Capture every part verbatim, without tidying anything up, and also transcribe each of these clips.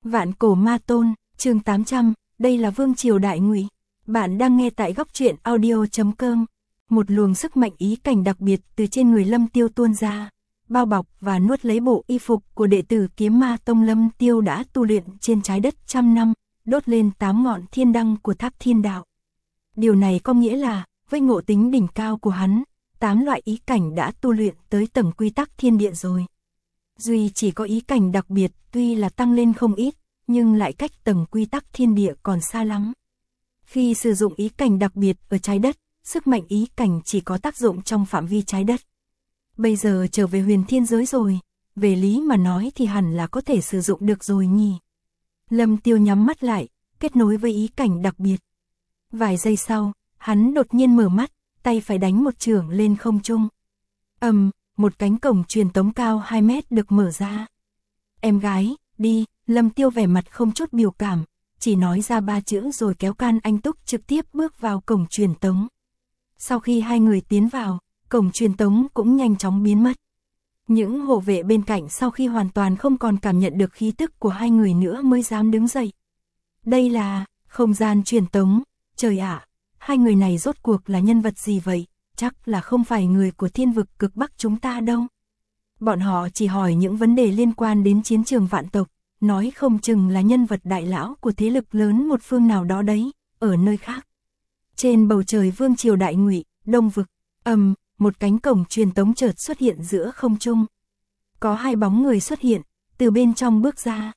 Vạn cổ ma tôn, chương tám trăm, đây là vương triều đại ngụy. Bạn đang nghe tại góc truyện audio chấm com. Một luồng sức mạnh ý cảnh đặc biệt từ trên người Lâm Tiêu tuôn ra, bao bọc và nuốt lấy bộ y phục của đệ tử Kiếm Ma Tông Lâm Tiêu đã tu luyện trên trái đất trăm năm, đốt lên tám ngọn thiên đăng của tháp thiên đạo. Điều này có nghĩa là, với ngộ tính đỉnh cao của hắn, tám loại ý cảnh đã tu luyện tới tầng quy tắc thiên địa rồi. Duy chỉ có ý cảnh đặc biệt tuy là tăng lên không ít, nhưng lại cách tầng quy tắc thiên địa còn xa lắm. Khi sử dụng ý cảnh đặc biệt ở trái đất, sức mạnh ý cảnh chỉ có tác dụng trong phạm vi trái đất. Bây giờ trở về huyền thiên giới rồi, về lý mà nói thì hẳn là có thể sử dụng được rồi nhỉ. Lâm Tiêu nhắm mắt lại, kết nối với ý cảnh đặc biệt. Vài giây sau, hắn đột nhiên mở mắt, tay phải đánh một chưởng lên không trung. Ầm, um, một cánh cổng truyền tống cao hai mét được mở ra. Em gái, đi, Lâm Tiêu vẻ mặt không chút biểu cảm, chỉ nói ra ba chữ rồi kéo Can Anh Túc trực tiếp bước vào cổng truyền tống. Sau khi hai người tiến vào, cổng truyền tống cũng nhanh chóng biến mất. Những hộ vệ bên cạnh sau khi hoàn toàn không còn cảm nhận được khí tức của hai người nữa mới dám đứng dậy. Đây là không gian truyền tống, trời ạ, hai người này rốt cuộc là nhân vật gì vậy? Chắc là không phải người của thiên vực cực Bắc chúng ta đâu. Bọn họ chỉ hỏi những vấn đề liên quan đến chiến trường vạn tộc, nói không chừng là nhân vật đại lão của thế lực lớn một phương nào đó đấy, ở nơi khác. Trên bầu trời vương triều đại ngụy, đông vực, ầm, um, một cánh cổng truyền tống chợt xuất hiện giữa không trung. Có hai bóng người xuất hiện, từ bên trong bước ra.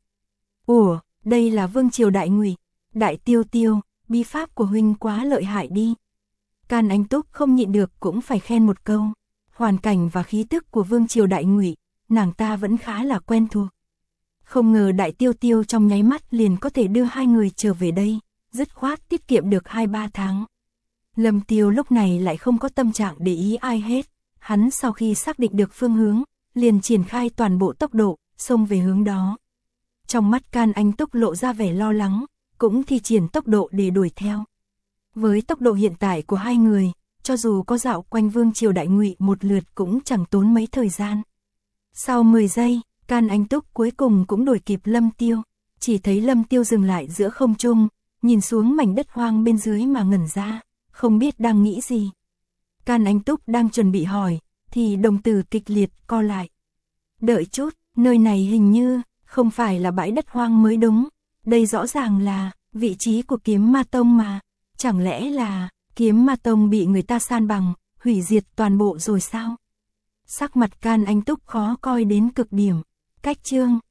Ủa, đây là vương triều đại ngụy, Đại Tiêu Tiêu, bí pháp của huynh quá lợi hại đi. Can Anh Túc không nhịn được cũng phải khen một câu. Hoàn cảnh và khí tức của vương triều đại ngụy, nàng ta vẫn khá là quen thuộc. Không ngờ Đại Tiêu Tiêu trong nháy mắt liền có thể đưa hai người trở về đây, dứt khoát tiết kiệm được hai ba tháng. Lâm Tiêu lúc này lại không có tâm trạng để ý ai hết, hắn sau khi xác định được phương hướng, liền triển khai toàn bộ tốc độ, xông về hướng đó. Trong mắt Can Anh Túc lộ ra vẻ lo lắng, cũng thi triển tốc độ để đuổi theo. Với tốc độ hiện tại của hai người, cho dù có dạo quanh vương triều đại ngụy một lượt cũng chẳng tốn mấy thời gian. Sau mười giây, Can Anh Túc cuối cùng cũng đuổi kịp Lâm Tiêu, chỉ thấy Lâm Tiêu dừng lại giữa không trung, nhìn xuống mảnh đất hoang bên dưới mà ngẩn ra, không biết đang nghĩ gì. Can Anh Túc đang chuẩn bị hỏi, thì đồng tử kịch liệt co lại. Đợi chút, nơi này hình như không phải là bãi đất hoang mới đúng, đây rõ ràng là vị trí của Kiếm Ma Tông mà, chẳng lẽ là Kiếm Ma Tông bị người ta san bằng, hủy diệt toàn bộ rồi sao? Sắc mặt Can Anh Túc khó coi đến cực điểm. Cách chương